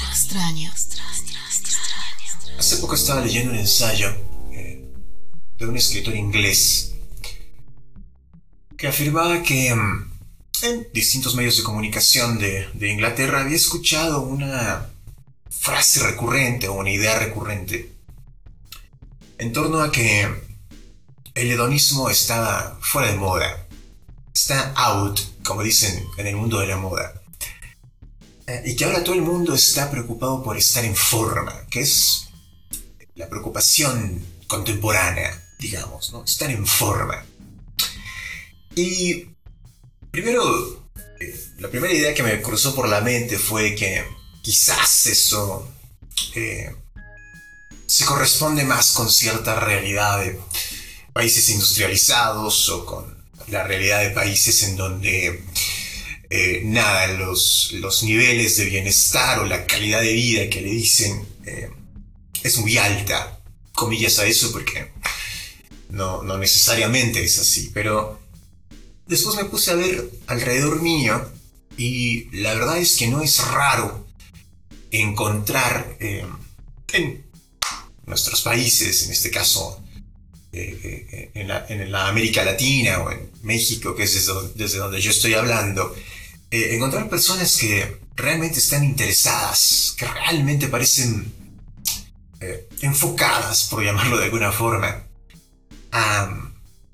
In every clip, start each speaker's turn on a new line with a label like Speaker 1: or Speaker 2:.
Speaker 1: Extraño.
Speaker 2: Hace poco estaba leyendo un ensayo de un escritor inglés que afirmaba que en distintos medios de comunicación de Inglaterra había escuchado una frase recurrente o una idea recurrente en torno a que el hedonismo está fuera de moda, está out, como dicen en el mundo de la moda, y que ahora todo el mundo está preocupado por estar en forma, que es la preocupación contemporánea, digamos, ¿no? Estar en forma. Y primero, la primera idea que me cruzó por la mente fue que quizás eso se corresponde más con cierta realidad de países industrializados o con la realidad de países en donde los niveles de bienestar o la calidad de vida que le dicen es muy alta, comillas a eso, porque no necesariamente es así, pero después me puse a ver alrededor mío y la verdad es que no es raro encontrar en nuestros países, en este caso en la América Latina o en México, que es desde donde yo estoy hablando, encontrar personas que realmente están interesadas, que realmente parecen enfocadas, por llamarlo de alguna forma, a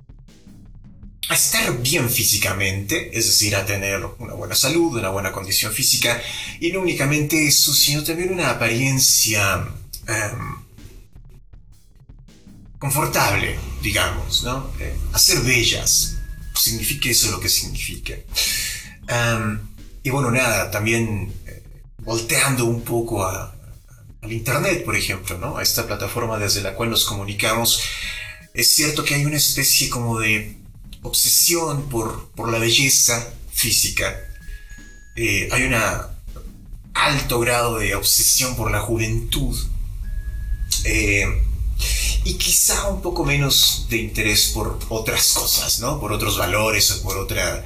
Speaker 2: estar bien físicamente, es decir, a tener una buena salud, una buena condición física, y no únicamente eso, sino también una apariencia confortable, digamos, ¿no? Hacer bellas, signifique eso lo que signifique. Y bueno, nada, también volteando un poco al internet, por ejemplo, ¿no? A esta plataforma desde la cual nos comunicamos, es cierto que hay una especie como de obsesión por la belleza física. Hay un alto grado de obsesión por la juventud. Y quizá un poco menos de interés por otras cosas, ¿no? Por otros valores o por otra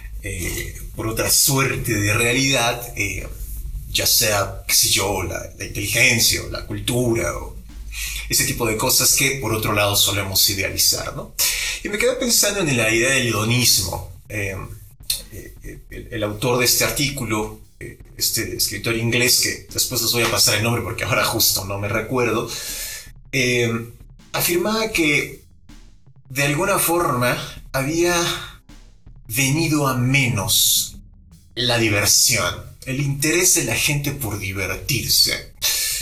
Speaker 2: suerte de realidad, ya sea, qué sé yo, la inteligencia o la cultura o ese tipo de cosas que por otro lado solemos idealizar, ¿no? Y me quedé pensando en la idea del hedonismo. El autor de este artículo, este escritor inglés, que después les voy a pasar el nombre porque ahora justo no me recuerdo, afirmaba que de alguna forma había venido a menos la diversión, el interés de la gente por divertirse.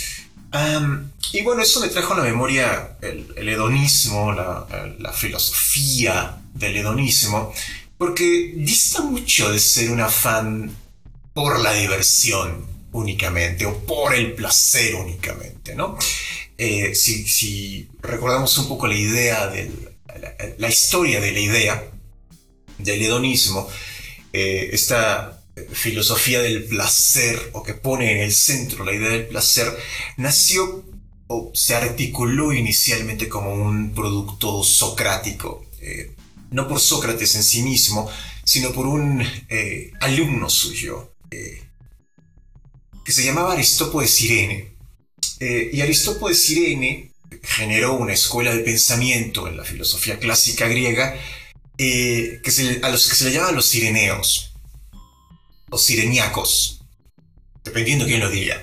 Speaker 2: Y bueno, eso me trajo a la memoria el hedonismo, la filosofía del hedonismo, porque dista mucho de ser un afán por la diversión únicamente o por el placer únicamente, ¿no? Si recordamos un poco la idea la historia de la idea del hedonismo, esta filosofía del placer, o que pone en el centro la idea del placer, nació o se articuló inicialmente como un producto socrático, no por Sócrates en sí mismo, sino por un alumno suyo, que se llamaba Aristópo de Cirene. Y Aristópo de Cirene generó una escuela de pensamiento en la filosofía clásica griega, a los que se le llaman los cireneos, los sireniacos, dependiendo quién lo diga.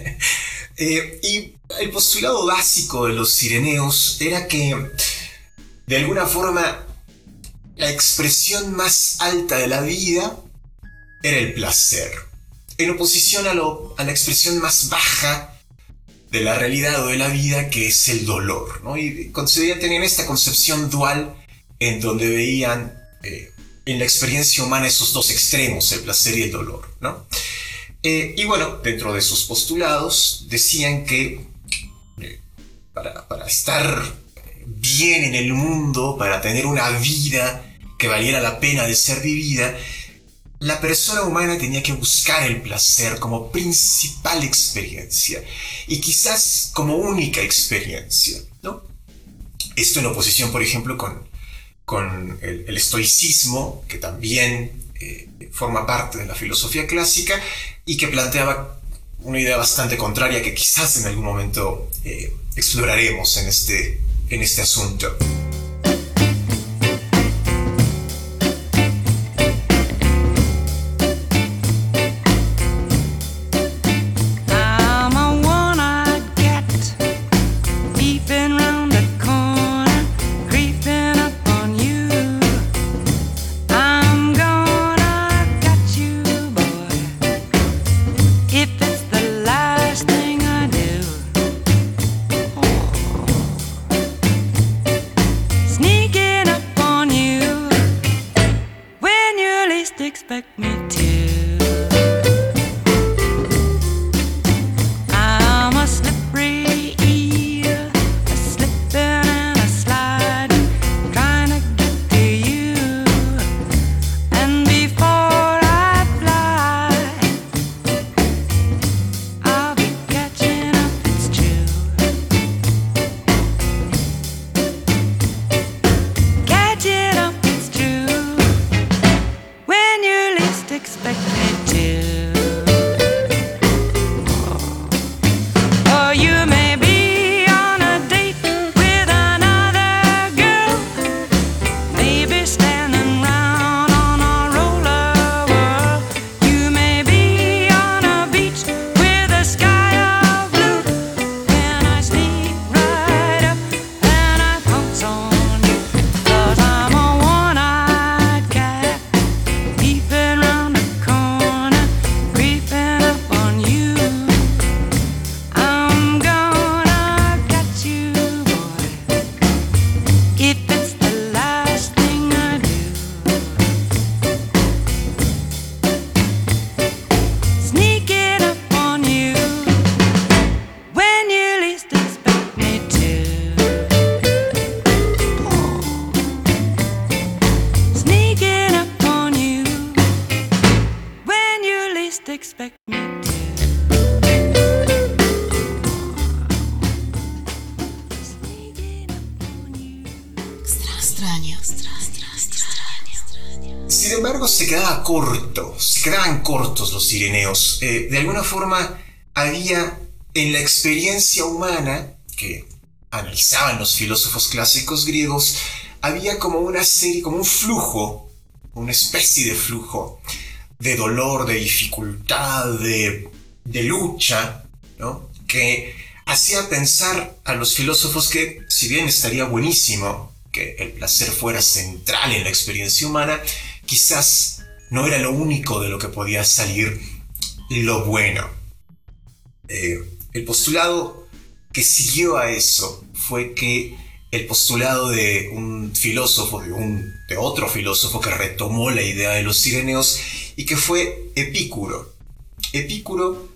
Speaker 2: Y el postulado básico de los cireneos era que, de alguna forma, la expresión más alta de la vida era el placer, en oposición a la expresión más baja de la realidad o de la vida, que es el dolor, ¿no? Y tenían esta concepción dual en donde veían en la experiencia humana esos dos extremos, el placer y el dolor, ¿no? Y bueno, dentro de sus postulados decían que para estar bien en el mundo, para tener una vida que valiera la pena de ser vivida, la persona humana tenía que buscar el placer como principal experiencia y quizás como única experiencia, ¿no? Esto en oposición, por ejemplo, con el estoicismo, que también forma parte de la filosofía clásica y que planteaba una idea bastante contraria que quizás en algún momento exploraremos en este asunto.
Speaker 1: Expect me to. I'm a slippery eel, a slipping and a sliding, trying to get to you. And before I fly, I'll be catching up, it's true. Catching up, it's true. When you least expect me to. Or you may be on a date with another girl, maybe standing round on a roller whirl. You may be on a beach with a sky of blue, when I sneak right up and I pounce on you, 'cause I'm a one-eyed cat, peeping round the corner, creeping up on you. I'm gonna catch you, boy, if it's the last thing I do. Sneaking up on you when you least expect me to. Sneaking up on you when you least expect me to. Sneaking up on you.
Speaker 3: Extraño.
Speaker 2: Sin embargo, se quedaban cortos los Cireneos. De alguna forma, había en la experiencia humana que analizaban los filósofos clásicos griegos, había como una serie, como un flujo, una especie de flujo de dolor, de dificultad, de lucha, ¿no? Que hacía pensar a los filósofos que, si bien estaría buenísimo que el placer fuera central en la experiencia humana, quizás no era lo único de lo que podía salir lo bueno. El postulado que siguió a eso fue que el postulado de un filósofo, de otro filósofo que retomó la idea de los Cireneos y que fue Epicuro. Epicuro,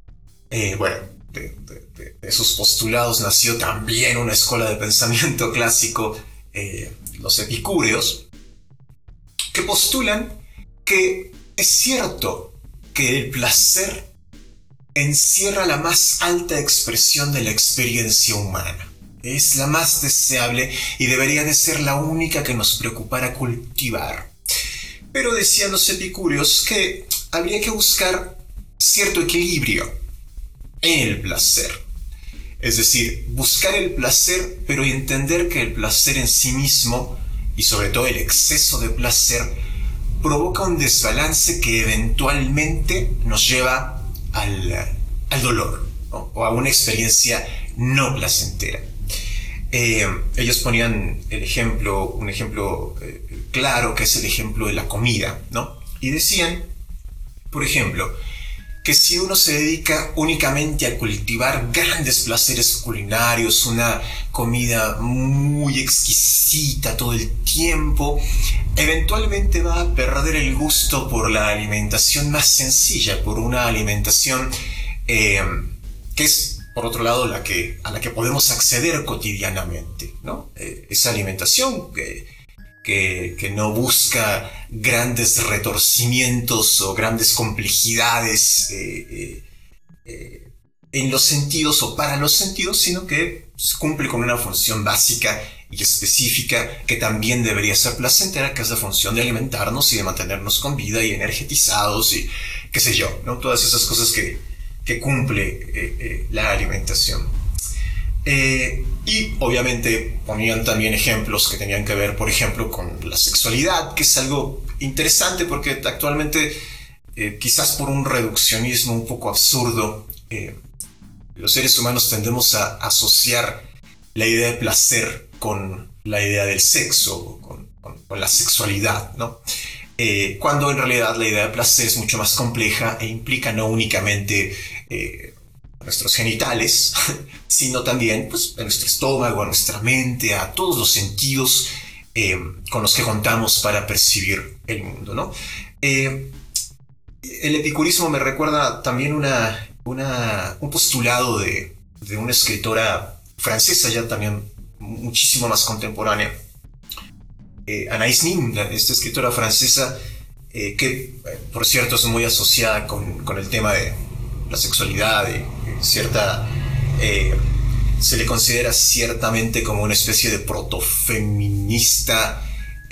Speaker 2: de esos postulados nació también una escuela de pensamiento clásico, los epicúreos, que postulan que es cierto que el placer encierra la más alta expresión de la experiencia humana. Es la más deseable y debería de ser la única que nos preocupara cultivar. Pero decían los epicúreos que habría que buscar cierto equilibrio en el placer. Es decir, buscar el placer, pero entender que el placer en sí mismo, y sobre todo el exceso de placer, provoca un desbalance que eventualmente nos lleva al dolor, ¿no? O a una experiencia no placentera. Ellos ponían un ejemplo claro, que es el ejemplo de la comida, ¿no? Y decían, por ejemplo, que si uno se dedica únicamente a cultivar grandes placeres culinarios, una comida muy exquisita todo el tiempo, eventualmente va a perder el gusto por la alimentación más sencilla, por una alimentación que es, por otro lado, a la que podemos acceder cotidianamente, ¿no? Esa alimentación que no busca grandes retorcimientos o grandes complejidades en los sentidos o para los sentidos, sino que cumple con una función básica y específica que también debería ser placentera, que es la función de alimentarnos y de mantenernos con vida y energetizados y qué sé yo, ¿no? Todas esas cosas que que cumple la alimentación. Y obviamente ponían también ejemplos que tenían que ver, por ejemplo, con la sexualidad, que es algo interesante porque actualmente, quizás por un reduccionismo un poco absurdo, los seres humanos tendemos a asociar la idea de placer con la idea del sexo, con la sexualidad, ¿no? Cuando en realidad la idea de placer es mucho más compleja e implica no únicamente nuestros genitales, sino también pues, a nuestro estómago, a nuestra mente, a todos los sentidos con los que contamos para percibir el mundo, ¿no? El epicurismo me recuerda también un postulado de una escritora francesa, ya también muchísimo más contemporánea, Anaïs Nin, esta escritora francesa, que por cierto es muy asociada con el tema de la sexualidad, se le considera ciertamente como una especie de protofeminista,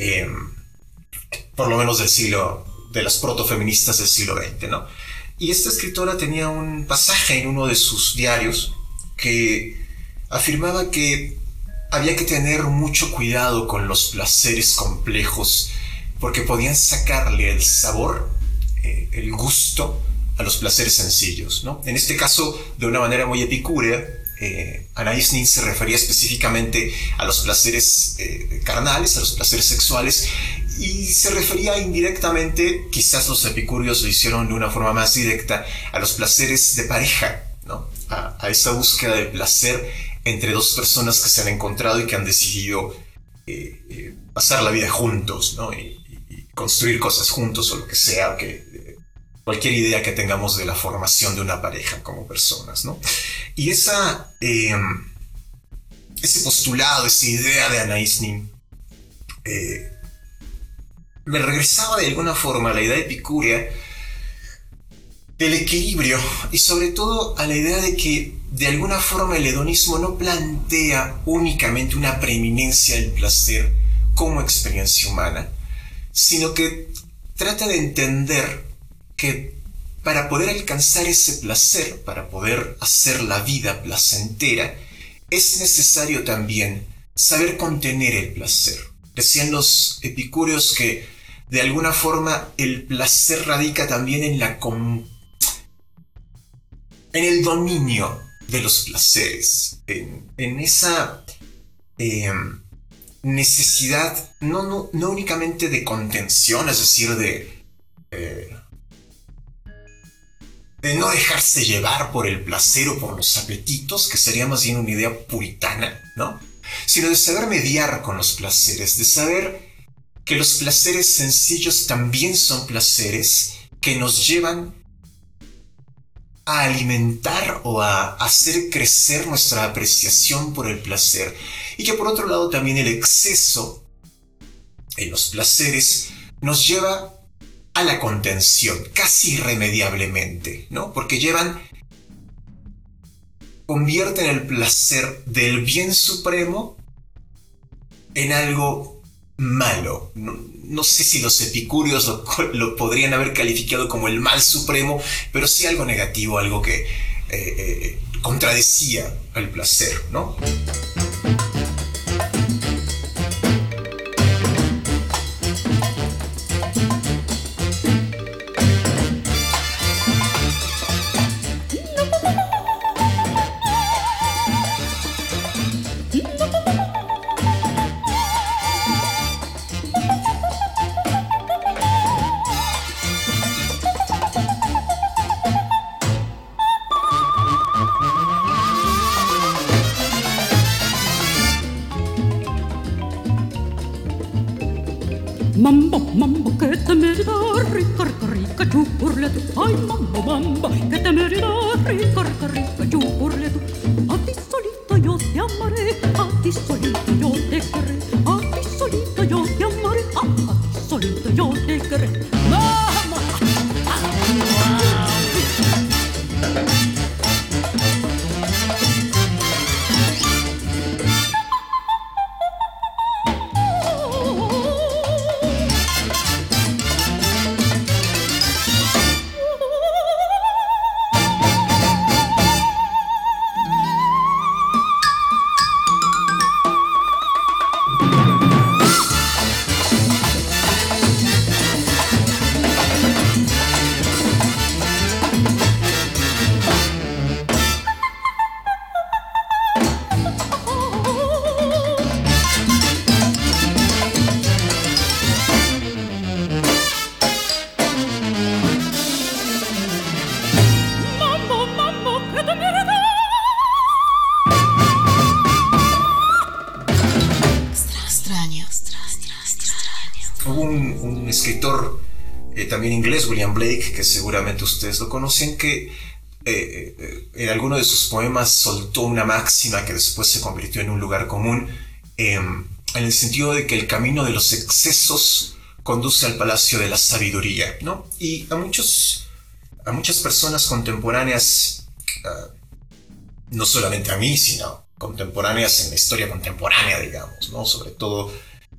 Speaker 2: por lo menos de las protofeministas del siglo XX, ¿no? Y esta escritora tenía un pasaje en uno de sus diarios que afirmaba que había que tener mucho cuidado con los placeres complejos porque podían sacarle el sabor, el gusto a los placeres sencillos, ¿no? En este caso, de una manera muy epicúrea, Anaïs Nin se refería específicamente a los placeres carnales, a los placeres sexuales, y se refería indirectamente, quizás los epicúreos lo hicieron de una forma más directa, a los placeres de pareja, ¿no? A esa búsqueda de placer entre dos personas que se han encontrado y que han decidido pasar la vida juntos, ¿no? Y construir cosas juntos o lo que sea, cualquier idea que tengamos de la formación de una pareja como personas, ¿no? Y ese postulado, esa idea de Anaïs Nin, me regresaba de alguna forma a la idea epicúrea del equilibrio y sobre todo a la idea de que de alguna forma el hedonismo no plantea únicamente una preeminencia del placer como experiencia humana, sino que trata de entender que para poder alcanzar ese placer, para poder hacer la vida placentera, es necesario también saber contener el placer. Decían los epicúreos que de alguna forma el placer radica también en el dominio de los placeres, en esa necesidad no únicamente de contención, es decir, de no dejarse llevar por el placer o por los apetitos, que sería más bien una idea puritana, ¿no? Sino de saber mediar con los placeres, de saber que los placeres sencillos también son placeres que nos llevan a alimentar o a hacer crecer nuestra apreciación por el placer, y que por otro lado también el exceso en los placeres nos lleva a la contención, casi irremediablemente, ¿no? Porque convierten el placer del bien supremo en algo malo. No sé si los epicúreos lo podrían haber calificado como el mal supremo, pero sí algo negativo, algo que contradecía al placer, ¿no?
Speaker 4: Mambo, mambo, que te me da rica, rica, rica, chupurletu. Ay, mambo, mambo, que te me da rica, rica, rica, chupurletu. A ti solito yo te amaré, a ti solito yo te querré, a ti solito yo te amaré, a ti solito yo te querré. ¡Vamos!
Speaker 2: escritor también inglés, William Blake, que seguramente ustedes lo conocen, que en alguno de sus poemas soltó una máxima que después se convirtió en un lugar común, en el sentido de que el camino de los excesos conduce al palacio de la sabiduría, ¿no? Y a muchas personas contemporáneas, no solamente a mí, sino contemporáneas en la historia contemporánea, digamos, ¿no? Sobre todo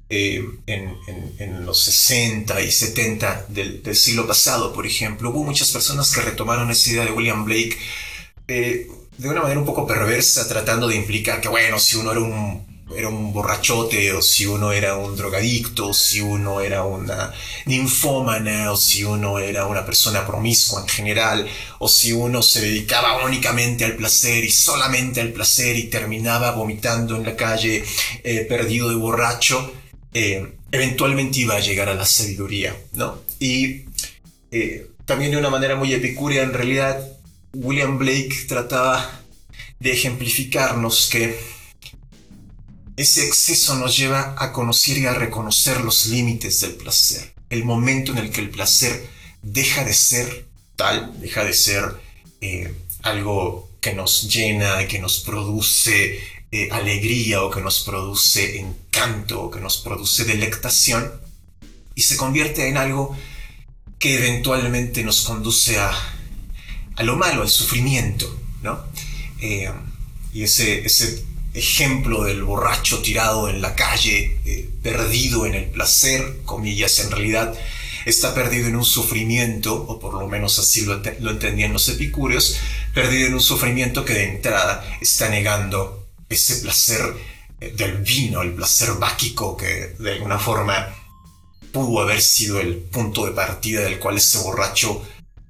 Speaker 2: en los 60 y 70 del siglo pasado, por ejemplo, hubo muchas personas que retomaron esa idea de William Blake de una manera un poco perversa, tratando de implicar que, bueno, si uno era un borrachote, o si uno era un drogadicto, o si uno era una ninfómana, o si uno era una persona promiscua en general, o si uno se dedicaba únicamente al placer y solamente al placer y terminaba vomitando en la calle, perdido de borracho, eventualmente iba a llegar a la sabiduría, ¿no? Y también de una manera muy epicúrea, en realidad, William Blake trataba de ejemplificarnos que ese exceso nos lleva a conocer y a reconocer los límites del placer. El momento en el que el placer deja de ser tal, deja de ser algo que nos llena, que nos produce alegría, o que nos produce encanto, o que nos produce delectación, y se convierte en algo que eventualmente nos conduce a lo malo, al sufrimiento, ¿no? Y ese ejemplo del borracho tirado en la calle, perdido en el placer, comillas, en realidad está perdido en un sufrimiento, o por lo menos así lo entendían los epicúreos, perdido en un sufrimiento que de entrada está negando ese placer del vino, el placer báquico que de alguna forma pudo haber sido el punto de partida del cual ese borracho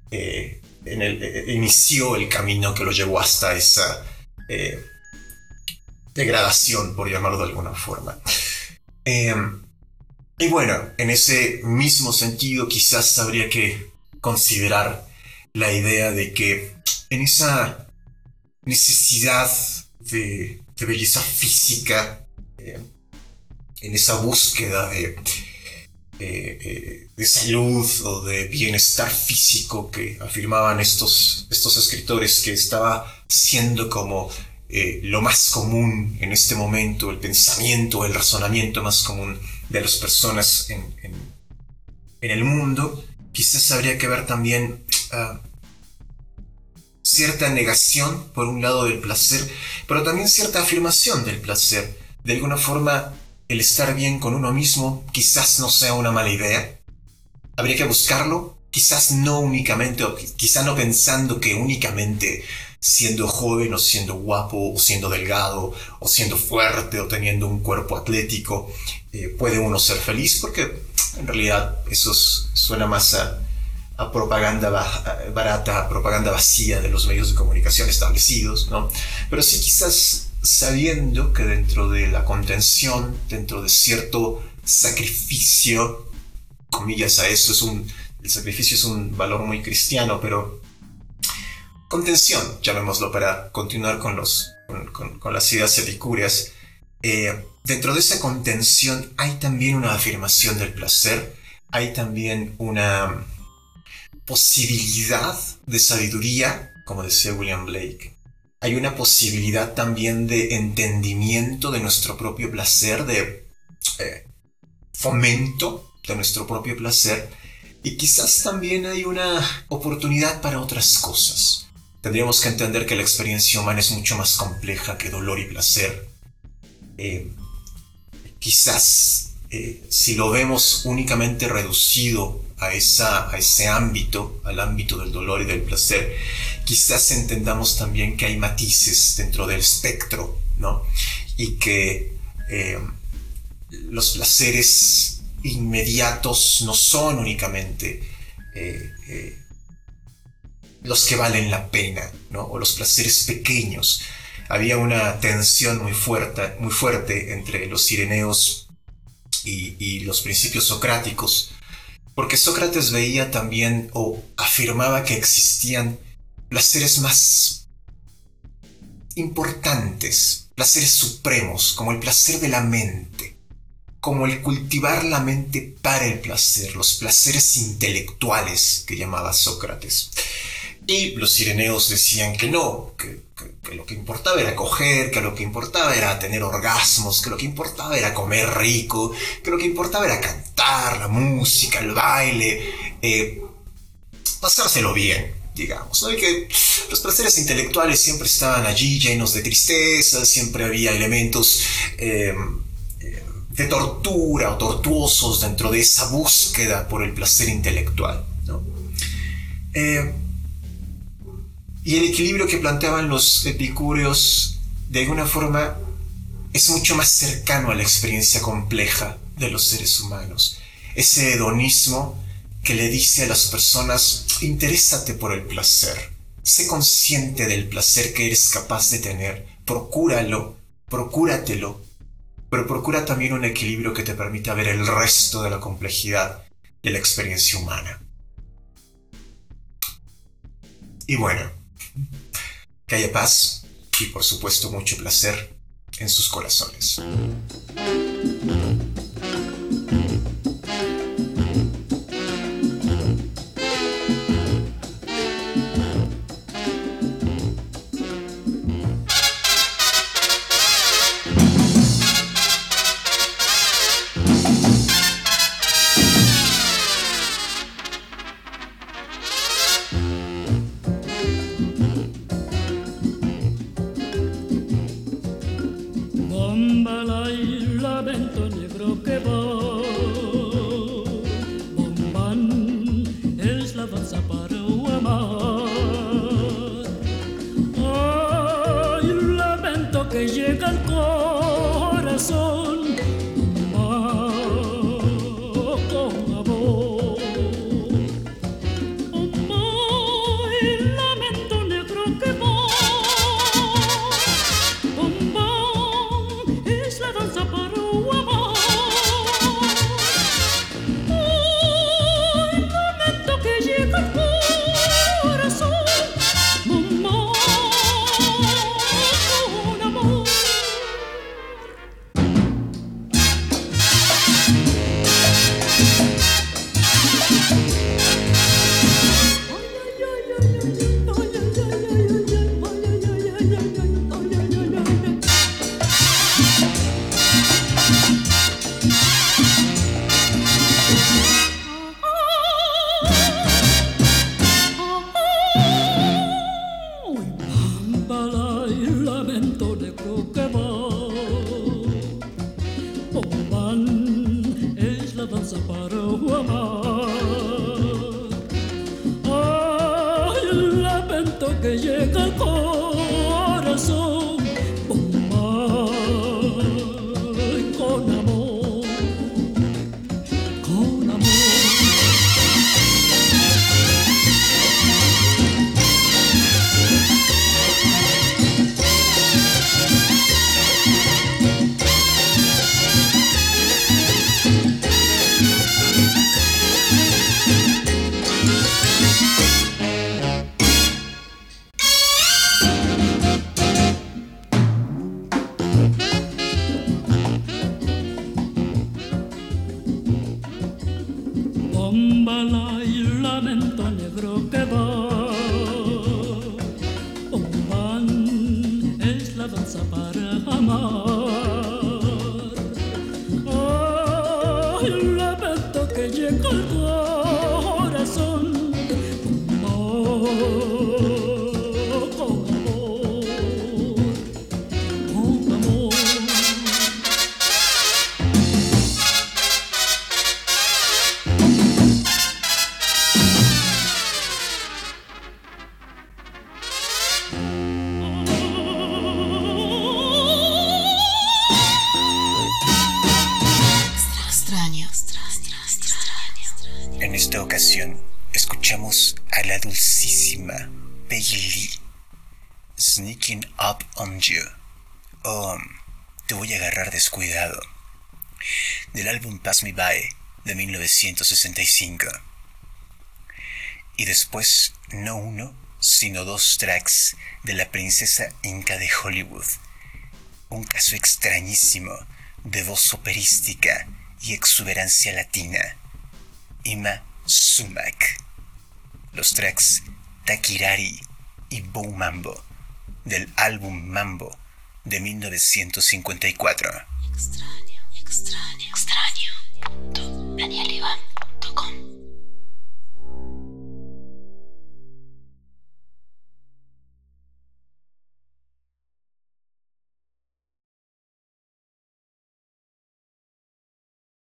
Speaker 2: inició el camino que lo llevó hasta esa degradación, por llamarlo de alguna forma. Y bueno, en ese mismo sentido quizás habría que considerar la idea de que en esa necesidad de belleza física, en esa búsqueda de salud o de bienestar físico que afirmaban estos escritores que estaba siendo como lo más común en este momento, el pensamiento, el razonamiento más común de las personas en el mundo, quizás habría que ver también cierta negación, por un lado, del placer, pero también cierta afirmación del placer. De alguna forma, el estar bien con uno mismo quizás no sea una mala idea. Habría que buscarlo, quizás no únicamente, o quizás no pensando que únicamente siendo joven, o siendo guapo, o siendo delgado, o siendo fuerte, o teniendo un cuerpo atlético, puede uno ser feliz, porque en realidad eso suena más a propaganda barata, a propaganda vacía de los medios de comunicación establecidos, ¿no? Pero sí, quizás sabiendo que dentro de la contención, dentro de cierto sacrificio, comillas a eso, el sacrificio es un valor muy cristiano, pero contención, llamémoslo, para continuar con las ideas epicúreas. Dentro de esa contención hay también una afirmación del placer, hay también una posibilidad de sabiduría, como decía William Blake. Hay una posibilidad también de entendimiento de nuestro propio placer, de fomento de nuestro propio placer, y quizás también hay una oportunidad para otras cosas. Tendríamos que entender que la experiencia humana es mucho más compleja que dolor y placer. Quizás si lo vemos únicamente reducido a ese ámbito, al ámbito del dolor y del placer, quizás entendamos también que hay matices dentro del espectro, ¿no? Y que los placeres inmediatos no son únicamente los que valen la pena, ¿no? O los placeres pequeños. Había una tensión muy fuerte entre los cireneos y los principios socráticos, porque Sócrates veía también, o afirmaba, que existían placeres más importantes, placeres supremos, como el placer de la mente, como el cultivar la mente para el placer, los placeres intelectuales que llamaba Sócrates. Y los cireneos decían que no, que lo que importaba era coger, que lo que importaba era tener orgasmos, que lo que importaba era comer rico, que lo que importaba era cantar, la música, el baile, pasárselo bien, digamos, ¿no? Y que los placeres intelectuales siempre estaban allí llenos de tristeza, siempre había elementos de tortura o tortuosos dentro de esa búsqueda por el placer intelectual, ¿no? Y el equilibrio que planteaban los epicúreos, de alguna forma, es mucho más cercano a la experiencia compleja de los seres humanos. Ese hedonismo que le dice a las personas: interésate por el placer, sé consciente del placer que eres capaz de tener, procúralo, procúratelo, pero procura también un equilibrio que te permita ver el resto de la complejidad de la experiencia humana. Y bueno, que haya paz y por supuesto mucho placer en sus corazones. En esta ocasión escuchamos a la dulcísima Peggy Lee, Sneaking Up on You, o Te voy a agarrar descuidado, del álbum Pass Me By de 1965. Y después, no uno, sino dos tracks de La princesa Inca de Hollywood, un caso extrañísimo de voz operística
Speaker 5: y exuberancia latina. Ima Sumac. Los tracks Takirari y Bow Mambo del álbum Mambo de 1954.
Speaker 3: Extraño. Danielivan.com